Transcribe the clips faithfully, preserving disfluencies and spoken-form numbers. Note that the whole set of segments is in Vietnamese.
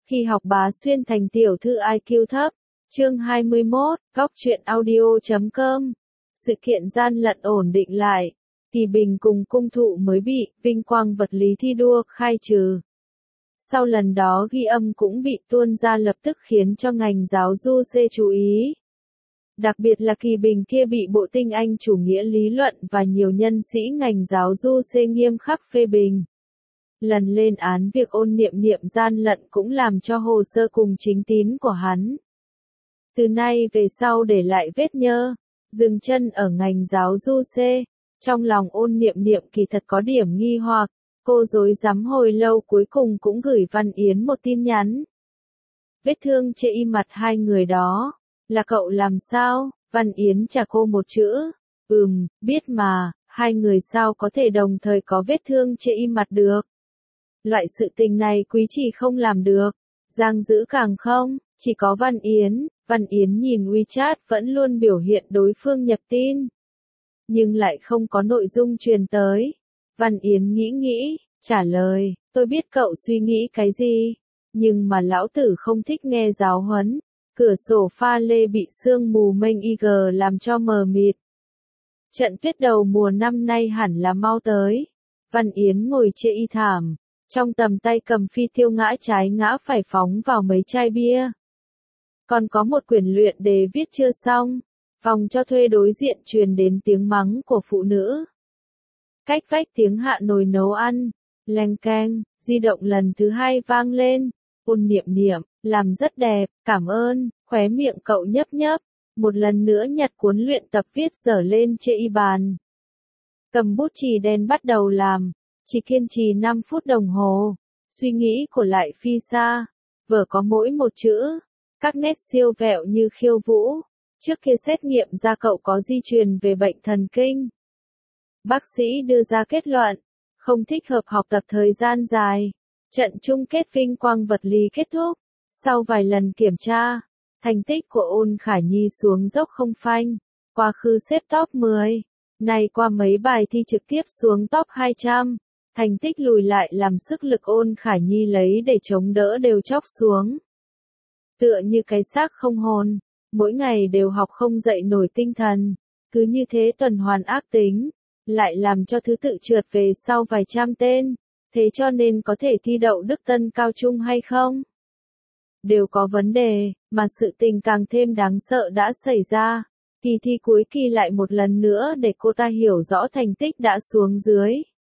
Khi học bá xuyên thành tiểu thư i kiu thấp. Chương hai mươi mốt, góc truyện audio chấm com. Sự kiện gian lận ổn định lại. Kỳ Bình cùng cung thụ mới bị vinh quang vật lý thi đua khai trừ. Sau lần đó ghi âm cũng bị tuôn ra lập tức khiến cho ngành giáo du xê chú ý. Đặc biệt là Kỳ Bình kia bị Bộ Tinh Anh chủ nghĩa lý luận và nhiều nhân sĩ ngành giáo du xê nghiêm khắc phê bình. Lần lên án việc ôn niệm niệm gian lận cũng làm cho hồ sơ cùng chính tín của hắn. Từ nay về sau để lại vết nhơ, dừng chân ở ngành giáo du xê, trong lòng ôn niệm niệm kỳ thật có điểm nghi hoặc, cô rối rắm hồi lâu cuối cùng cũng gửi Văn Yến một tin nhắn. Vết thương chê y mặt hai người đó, là cậu làm sao? Văn Yến trả cô một chữ, ừm, biết mà, hai người sao có thể đồng thời có vết thương chê y mặt được. Loại sự tình này Quý Trì không làm được, Giang Dữ càng không, chỉ có Văn Yến. Văn Yến nhìn WeChat vẫn luôn biểu hiện đối phương nhập tin, nhưng lại không có nội dung truyền tới. Văn Yến nghĩ nghĩ, trả lời, tôi biết cậu suy nghĩ cái gì, nhưng mà lão tử không thích nghe giáo huấn. Cửa sổ pha lê bị sương mù mênh i giê làm cho mờ mịt. Trận tuyết đầu mùa năm nay hẳn là mau tới. Văn Yến ngồi chê y thảm, trong tầm tay cầm phi tiêu ngã trái ngã phải phóng vào mấy chai bia. Còn có một quyển luyện đề viết chưa xong. Phòng cho thuê đối diện truyền đến tiếng mắng của phụ nữ. Cách vách tiếng hạ nồi nấu ăn, leng keng, di động lần thứ hai vang lên. Ôn niệm niệm, làm rất đẹp, cảm ơn, khóe miệng cậu nhấp nhấp. Một lần nữa nhặt cuốn luyện tập viết dở lên chê y bàn. Cầm bút chì đen bắt đầu làm, chỉ kiên trì năm phút đồng hồ. Suy nghĩ của lại phi xa, vở có mỗi một chữ. Các nét siêu vẹo như khiêu vũ. Trước kia xét nghiệm ra cậu có di truyền về bệnh thần kinh. Bác sĩ đưa ra kết luận, không thích hợp học tập thời gian dài. Trận chung kết vinh quang vật lý kết thúc. Sau vài lần kiểm tra, thành tích của Ôn Khả Nhi xuống dốc không phanh. Quá khứ xếp top mười. Nay qua mấy bài thi trực tiếp xuống top hai trăm. Thành tích lùi lại làm sức lực Ôn Khả Nhi lấy để chống đỡ đều chóc xuống. Tựa như cái xác không hồn, mỗi ngày đều học không dậy nổi tinh thần, cứ như thế tuần hoàn ác tính, lại làm cho thứ tự trượt về sau vài trăm tên, thế cho nên có thể thi đậu Đức Tân cao trung hay không? Đều có vấn đề, mà sự tình càng thêm đáng sợ đã xảy ra, kỳ thi cuối kỳ lại một lần nữa để cô ta hiểu rõ thành tích đã xuống dưới.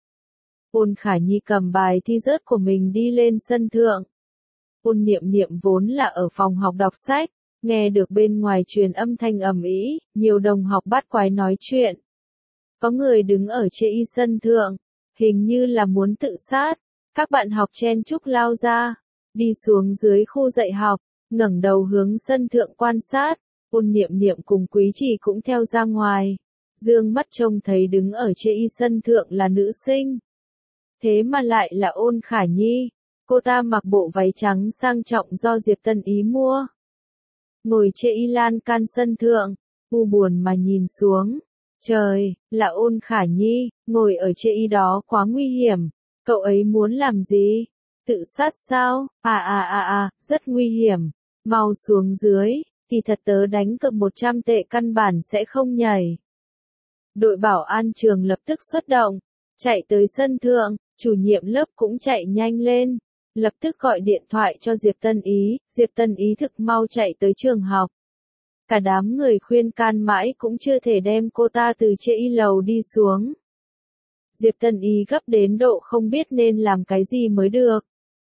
Ôn Khả Nhi cầm bài thi rớt của mình đi lên sân thượng. Ôn niệm niệm vốn là ở phòng học đọc sách, nghe được bên ngoài truyền âm thanh ầm ĩ, nhiều đồng học bắt quái nói chuyện. Có người đứng ở chê y sân thượng, hình như là muốn tự sát, các bạn học chen chúc lao ra, đi xuống dưới khu dạy học, ngẩng đầu hướng sân thượng quan sát, Ôn niệm niệm cùng Quý Trì cũng theo ra ngoài, dương mắt trông thấy đứng ở chê y sân thượng là nữ sinh. Thế mà lại là Ôn Khả Nhi. Cô ta mặc bộ váy trắng sang trọng do Diệp Tân Ý mua. Ngồi chê y lan can sân thượng, u buồn mà nhìn xuống. Trời, là Ôn Khả Nhi, ngồi ở chê y đó quá nguy hiểm. Cậu ấy muốn làm gì? Tự sát sao? À à à à, rất nguy hiểm. Mau xuống dưới, thì thật tớ đánh cược một trăm tệ căn bản sẽ không nhảy. Đội bảo an trường lập tức xuất động, chạy tới sân thượng, chủ nhiệm lớp cũng chạy nhanh lên. Lập tức gọi điện thoại cho Diệp Tân Ý, Diệp Tân Ý thực mau chạy tới trường học. Cả đám người khuyên can mãi cũng chưa thể đem cô ta từ chê y lầu đi xuống. Diệp Tân Ý gấp đến độ không biết nên làm cái gì mới được.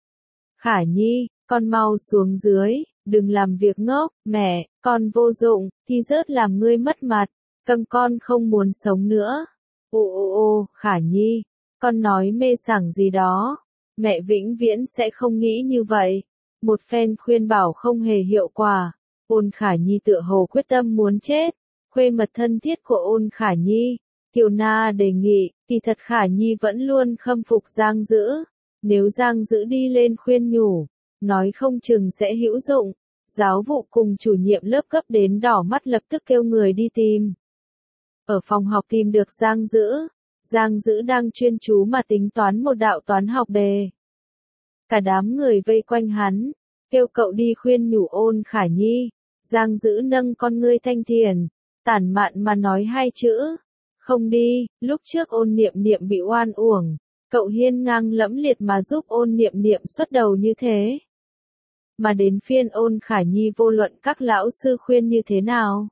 Khả Nhi, con mau xuống dưới, đừng làm việc ngốc, mẹ, con vô dụng, thi rớt làm ngươi mất mặt, câm con không muốn sống nữa. Ô ô ô, Khả Nhi, con nói mê sảng gì đó. Mẹ vĩnh viễn sẽ không nghĩ như vậy. Một phen khuyên bảo không hề hiệu quả. Ôn Khả Nhi tựa hồ quyết tâm muốn chết. Khuê mật thân thiết của Ôn Khả Nhi, Kiều Na đề nghị, kỳ thật Khả Nhi vẫn luôn khâm phục Giang Dữ. Nếu Giang Dữ đi lên khuyên nhủ, nói không chừng sẽ hữu dụng. Giáo vụ cùng chủ nhiệm lớp cấp đến đỏ mắt lập tức kêu người đi tìm. Ở phòng học tìm được Giang Dữ. Giang Dữ đang chuyên chú mà tính toán một đạo toán học đề. Cả đám người vây quanh hắn, kêu cậu đi khuyên nhủ Ôn Khả Nhi. Giang Dữ nâng con ngươi thanh thiền, tản mạn mà nói hai chữ. Không đi, lúc trước Ôn Niệm Niệm bị oan uổng, cậu hiên ngang lẫm liệt mà giúp Ôn Niệm Niệm xuất đầu như thế. Mà đến phiên Ôn Khả Nhi vô luận các lão sư khuyên như thế nào,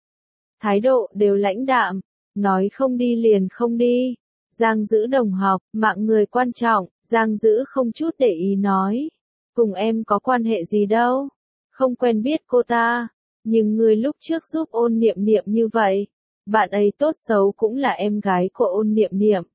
thái độ đều lãnh đạm, nói không đi liền không đi. Giang Dữ đồng học, mạng người quan trọng, Giang Dữ không chút để ý nói. Cùng em có quan hệ gì đâu, không quen biết cô ta, nhưng người lúc trước giúp Ôn Niệm Niệm như vậy, bạn ấy tốt xấu cũng là em gái của Ôn Niệm Niệm.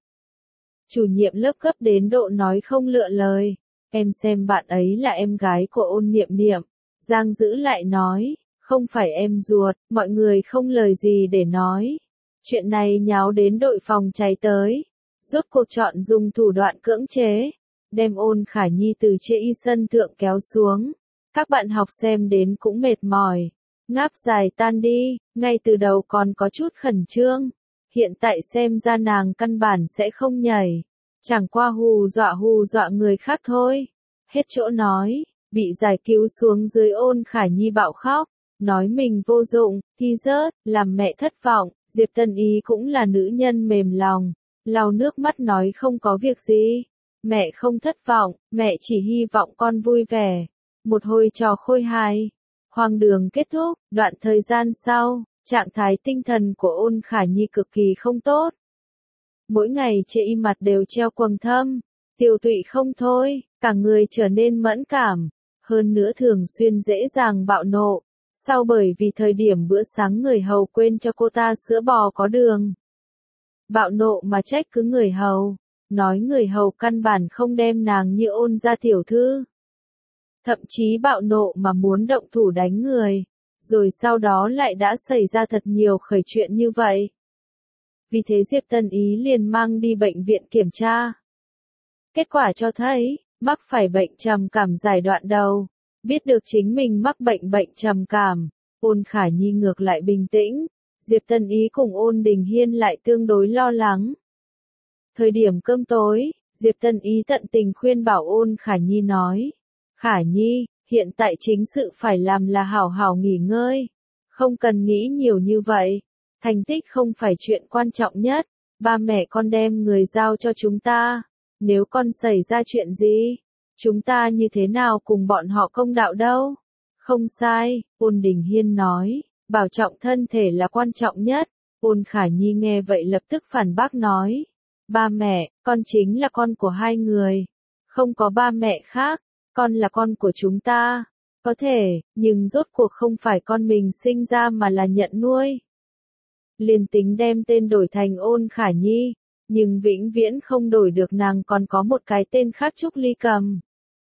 Chủ nhiệm lớp cấp đến độ nói không lựa lời, em xem bạn ấy là em gái của Ôn Niệm Niệm. Giang Dữ lại nói, không phải em ruột, mọi người không lời gì để nói. Chuyện này nháo đến đội phòng cháy tới, rốt cuộc chọn dùng thủ đoạn cưỡng chế, đem Ôn Khả Nhi từ trên y sân thượng kéo xuống. Các bạn học xem đến cũng mệt mỏi, ngáp dài tan đi, ngay từ đầu còn có chút khẩn trương, hiện tại xem ra nàng căn bản sẽ không nhảy, chẳng qua hù dọa hù dọa người khác thôi. Hết chỗ nói, bị giải cứu xuống dưới Ôn Khả Nhi bạo khóc, nói mình vô dụng, thi rớt, làm mẹ thất vọng. Diệp Tân Ý cũng là nữ nhân mềm lòng, lau nước mắt nói không có việc gì, mẹ không thất vọng, mẹ chỉ hy vọng con vui vẻ. Một hồi trò khôi hài, hoang đường kết thúc. Đoạn thời gian sau, trạng thái tinh thần của Ôn Khả Nhi cực kỳ không tốt. Mỗi ngày trên y mặt đều treo quầng thâm, tiêu tụy không thôi, cả người trở nên mẫn cảm, hơn nữa thường xuyên dễ dàng bạo nộ. Sau bởi vì thời điểm bữa sáng người hầu quên cho cô ta sữa bò có đường, bạo nộ mà trách cứ người hầu, nói người hầu căn bản không đem nàng như Ôn gia tiểu thư. Thậm chí bạo nộ mà muốn động thủ đánh người, rồi sau đó lại đã xảy ra thật nhiều khởi chuyện như vậy. Vì thế Diệp Tân Ý liền mang đi bệnh viện kiểm tra. Kết quả cho thấy, mắc phải bệnh trầm cảm giai đoạn đầu. Biết được chính mình mắc bệnh bệnh trầm cảm, Ôn Khả Nhi ngược lại bình tĩnh, Diệp Tân Ý cùng Ôn Đình Hiên lại tương đối lo lắng. Thời điểm cơm tối, Diệp Tân Ý tận tình khuyên bảo Ôn Khả Nhi nói, Khả Nhi, hiện tại chính sự phải làm là hảo hảo nghỉ ngơi, không cần nghĩ nhiều như vậy, thành tích không phải chuyện quan trọng nhất, ba mẹ con đem người giao cho chúng ta, nếu con xảy ra chuyện gì, chúng ta như thế nào cùng bọn họ công đạo đâu? Không sai, Ôn Đình Hiên nói, bảo trọng thân thể là quan trọng nhất. Ôn Khả Nhi nghe vậy lập tức phản bác nói, ba mẹ, con chính là con của hai người, không có ba mẹ khác, con là con của chúng ta, có thể, nhưng rốt cuộc không phải con mình sinh ra mà là nhận nuôi. Liền tính đem tên đổi thành Ôn Khả Nhi, nhưng vĩnh viễn không đổi được nàng còn có một cái tên khác Trúc Ly Cầm.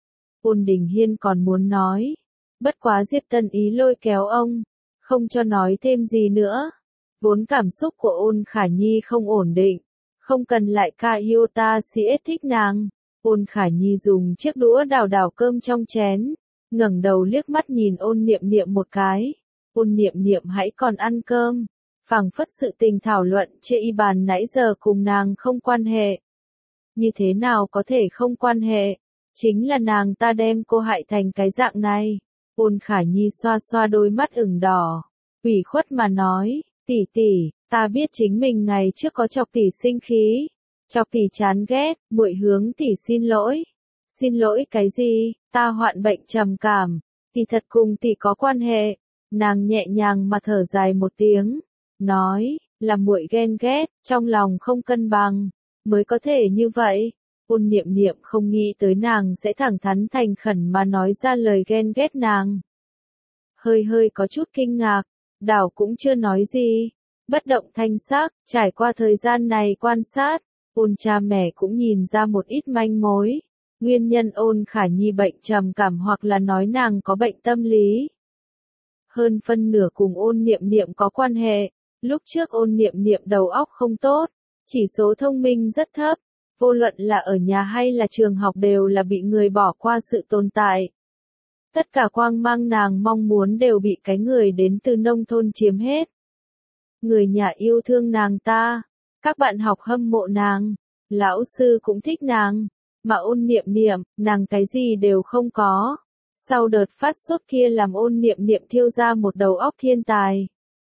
Ôn Đình Hiên còn muốn nói, bất quá Diệp Tân Ý lôi kéo ông, không cho nói thêm gì nữa. Vốn cảm xúc của Ôn Khả Nhi không ổn định, không cần lại ca yêu ta si ết thích nàng. Ôn Khả Nhi dùng chiếc đũa đào đào cơm trong chén, ngẩng đầu liếc mắt nhìn Ôn Niệm Niệm một cái. Ôn Niệm Niệm hãy còn ăn cơm, phảng phất sự tình thảo luận trên y bàn nãy giờ cùng nàng không quan hệ. Như thế nào có thể không quan hệ? Chính là nàng ta đem cô hại thành cái dạng này. Ôn Khả Nhi xoa xoa đôi mắt ửng đỏ, ủy khuất mà nói, tỷ tỷ, ta biết chính mình ngày trước có chọc tỷ sinh khí, chọc tỷ chán ghét, muội hướng tỷ xin lỗi. Xin lỗi cái gì? Ta hoạn bệnh trầm cảm, thì thật cùng tỷ có quan hệ. Nàng nhẹ nhàng mà thở dài một tiếng, nói, là muội ghen ghét, trong lòng không cân bằng, mới có thể như vậy. Ôn Niệm Niệm không nghĩ tới nàng sẽ thẳng thắn thành khẩn mà nói ra lời ghen ghét nàng. Hơi hơi có chút kinh ngạc, đảo cũng chưa nói gì, bất động thanh sắc. Trải qua thời gian này quan sát, Ôn cha mẹ cũng nhìn ra một ít manh mối. Nguyên nhân Ôn Khả Nhi bệnh trầm cảm hoặc là nói nàng có bệnh tâm lý. Hơn phân nửa cùng Ôn Niệm Niệm có quan hệ. Lúc trước Ôn Niệm Niệm đầu óc không tốt, chỉ số thông minh rất thấp, vô luận là ở nhà hay là trường học đều là bị người bỏ qua sự tồn tại. Tất cả quang mang nàng mong muốn đều bị cái người đến từ nông thôn chiếm hết. Người nhà yêu thương nàng ta, các bạn học hâm mộ nàng, lão sư cũng thích nàng, mà Ôn Niệm Niệm, nàng cái gì đều không có. Sau đợt phát sốt kia làm Ôn Niệm Niệm thiêu ra một đầu óc thiên tài.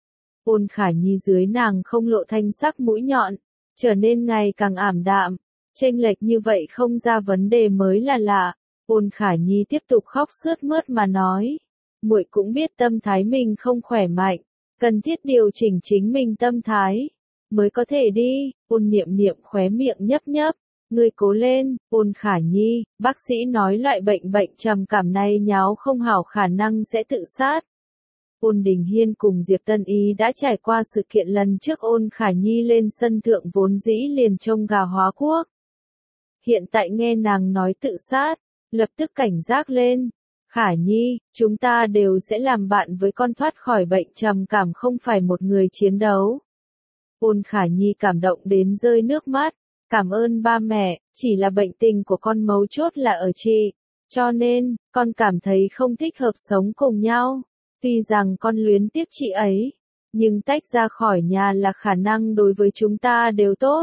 Ôn Khả Nhi dưới nàng không lộ thanh sắc mũi nhọn, trở nên ngày càng ảm đạm, chênh lệch như vậy không ra vấn đề mới là lạ. Ôn Khả Nhi tiếp tục khóc sướt mướt mà nói, muội cũng biết tâm thái mình không khỏe mạnh, cần thiết điều chỉnh chính mình tâm thái, mới có thể đi. Ôn Niệm Niệm khóe miệng nhấp nhấp, ngươi cố lên. Ôn Khả Nhi, bác sĩ nói loại bệnh bệnh trầm cảm này nháo không hảo khả năng sẽ tự sát. Ôn Đình Hiên cùng Diệp Tân Ý đã trải qua sự kiện lần trước Ôn Khả Nhi lên sân thượng vốn dĩ liền trông gà hóa quốc. Hiện tại nghe nàng nói tự sát, lập tức cảnh giác lên. Khả Nhi, chúng ta đều sẽ làm bạn với con, thoát khỏi bệnh trầm cảm không phải một người chiến đấu. Ôn Khả Nhi cảm động đến rơi nước mắt, cảm ơn ba mẹ, chỉ là bệnh tình của con mấu chốt là ở chị, cho nên, con cảm thấy không thích hợp sống cùng nhau. Tuy rằng con luyến tiếc chị ấy, nhưng tách ra khỏi nhà là khả năng đối với chúng ta đều tốt.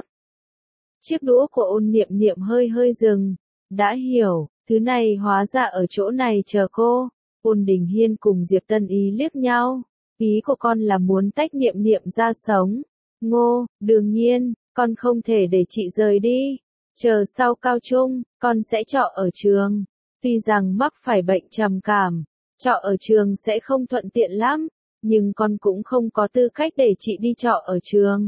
Chiếc đũa của Ôn Niệm Niệm hơi hơi dừng, đã hiểu, thứ này hóa ra ở chỗ này chờ cô. Ôn Đình Hiên cùng Diệp Tân Ý liếc nhau, ý của con là muốn tách Niệm Niệm ra sống. Ngô, đương nhiên, con không thể để chị rời đi, chờ sau cao trung, con sẽ trọ ở trường. Tuy rằng mắc phải bệnh trầm cảm, trọ ở trường sẽ không thuận tiện lắm, nhưng con cũng không có tư cách để chị đi trọ ở trường.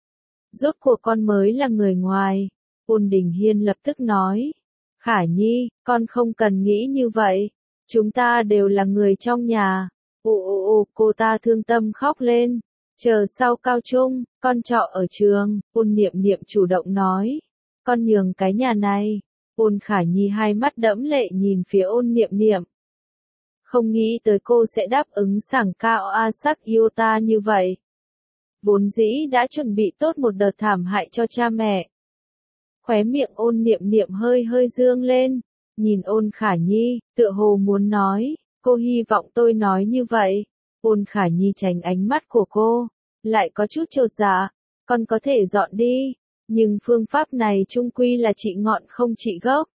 Rốt cuộc con mới là người ngoài. Ôn Đình Hiên lập tức nói, Khả Nhi, con không cần nghĩ như vậy, chúng ta đều là người trong nhà. Ồ ồ ồ, cô ta thương tâm khóc lên, chờ sau cao trung, con trọ ở trường. Ôn Niệm Niệm chủ động nói, con nhường cái nhà này. Ôn Khả Nhi hai mắt đẫm lệ nhìn phía Ôn Niệm Niệm. Không nghĩ tới cô sẽ đáp ứng sảng cao a sắc yêu ta như vậy. Vốn dĩ đã chuẩn bị tốt một đợt thảm hại cho cha mẹ. Khóe miệng Ôn Niệm Niệm hơi hơi dương lên, nhìn Ôn Khả Nhi, tựa hồ muốn nói, cô hy vọng tôi nói như vậy. Ôn Khả Nhi tránh ánh mắt của cô, lại có chút chột dạ, con có thể dọn đi, nhưng phương pháp này chung quy là trị ngọn không trị gốc.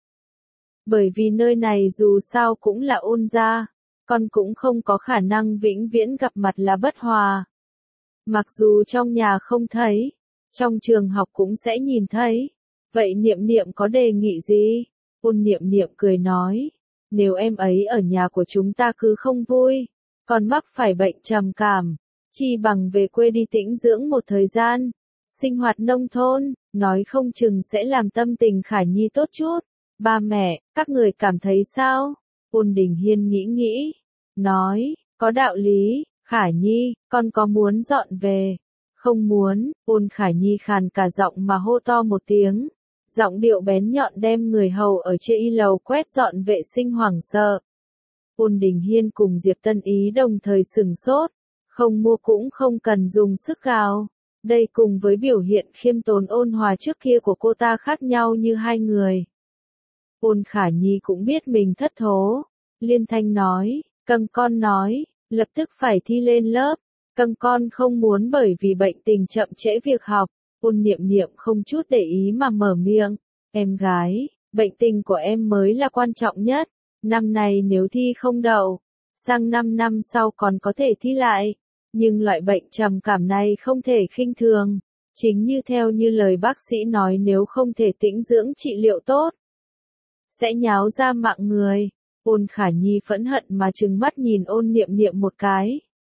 Bởi vì nơi này dù sao cũng là Ôn gia, con cũng không có khả năng vĩnh viễn gặp mặt là bất hòa. Mặc dù trong nhà không thấy, trong trường học cũng sẽ nhìn thấy. Vậy Niệm Niệm có đề nghị gì? Ôn Niệm Niệm cười nói, nếu em ấy ở nhà của chúng ta cứ không vui, còn mắc phải bệnh trầm cảm, chi bằng về quê đi tĩnh dưỡng một thời gian, sinh hoạt nông thôn, nói không chừng sẽ làm tâm tình Khả Nhi tốt chút. Ba mẹ, các người cảm thấy sao? Ôn Đình Hiên nghĩ nghĩ, nói, có đạo lý. Khả Nhi, con có muốn dọn về? Không muốn. Ôn Khả Nhi khàn cả giọng mà hô to một tiếng, giọng điệu bén nhọn đem người hầu ở trên y lầu quét dọn vệ sinh hoảng sợ. Ôn Đình Hiên cùng Diệp Tân Ý đồng thời sừng sốt, không mua cũng không cần dùng sức gào. Đây cùng với biểu hiện khiêm tốn ôn hòa trước kia của cô ta khác nhau như hai người. Ôn Khả Nhi cũng biết mình thất thố, liên thanh nói, cưng con nói, lập tức phải thi lên lớp, cưng con không muốn bởi vì bệnh tình chậm trễ việc học. Ôn Niệm Niệm không chút để ý mà mở miệng, em gái, bệnh tình của em mới là quan trọng nhất, năm này nếu thi không đậu, sang năm năm sau còn có thể thi lại, nhưng loại bệnh trầm cảm này không thể khinh thường, chính như theo như lời bác sĩ nói nếu không thể tĩnh dưỡng trị liệu tốt, sẽ nháo ra mạng người. Ôn Khả Nhi phẫn hận mà trừng mắt nhìn Ôn Niệm Niệm một cái.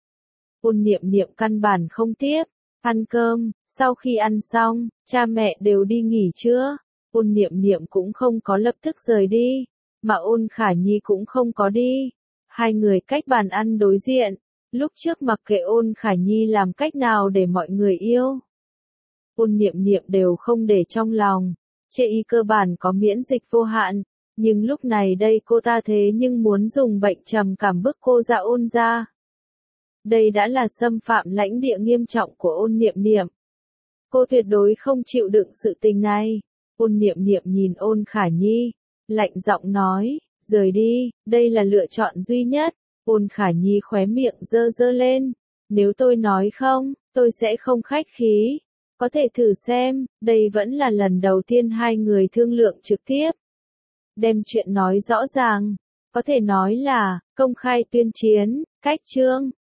Ôn Niệm Niệm căn bản không tiếp, ăn cơm, sau khi ăn xong, cha mẹ đều đi nghỉ trưa, Ôn Niệm Niệm cũng không có lập tức rời đi, mà Ôn Khả Nhi cũng không có đi. Hai người cách bàn ăn đối diện, lúc trước mặc kệ Ôn Khả Nhi làm cách nào để mọi người yêu. Ôn Niệm Niệm đều không để trong lòng, chê y cơ bản có miễn dịch vô hạn. Nhưng lúc này đây cô ta thế nhưng muốn dùng bệnh trầm cảm bức cô ra Ôn gia. Đây đã là xâm phạm lãnh địa nghiêm trọng của Ôn Niệm Niệm. Cô tuyệt đối không chịu đựng sự tình này. Ôn Niệm Niệm nhìn Ôn Khả Nhi, lạnh giọng nói, rời đi, đây là lựa chọn duy nhất. Ôn Khả Nhi khóe miệng dơ dơ lên, nếu tôi nói không, tôi sẽ không khách khí. Có thể thử xem, đây vẫn là lần đầu tiên hai người thương lượng trực tiếp. Đem chuyện nói rõ ràng, Có thể nói là, công khai tuyên chiến, cách chương.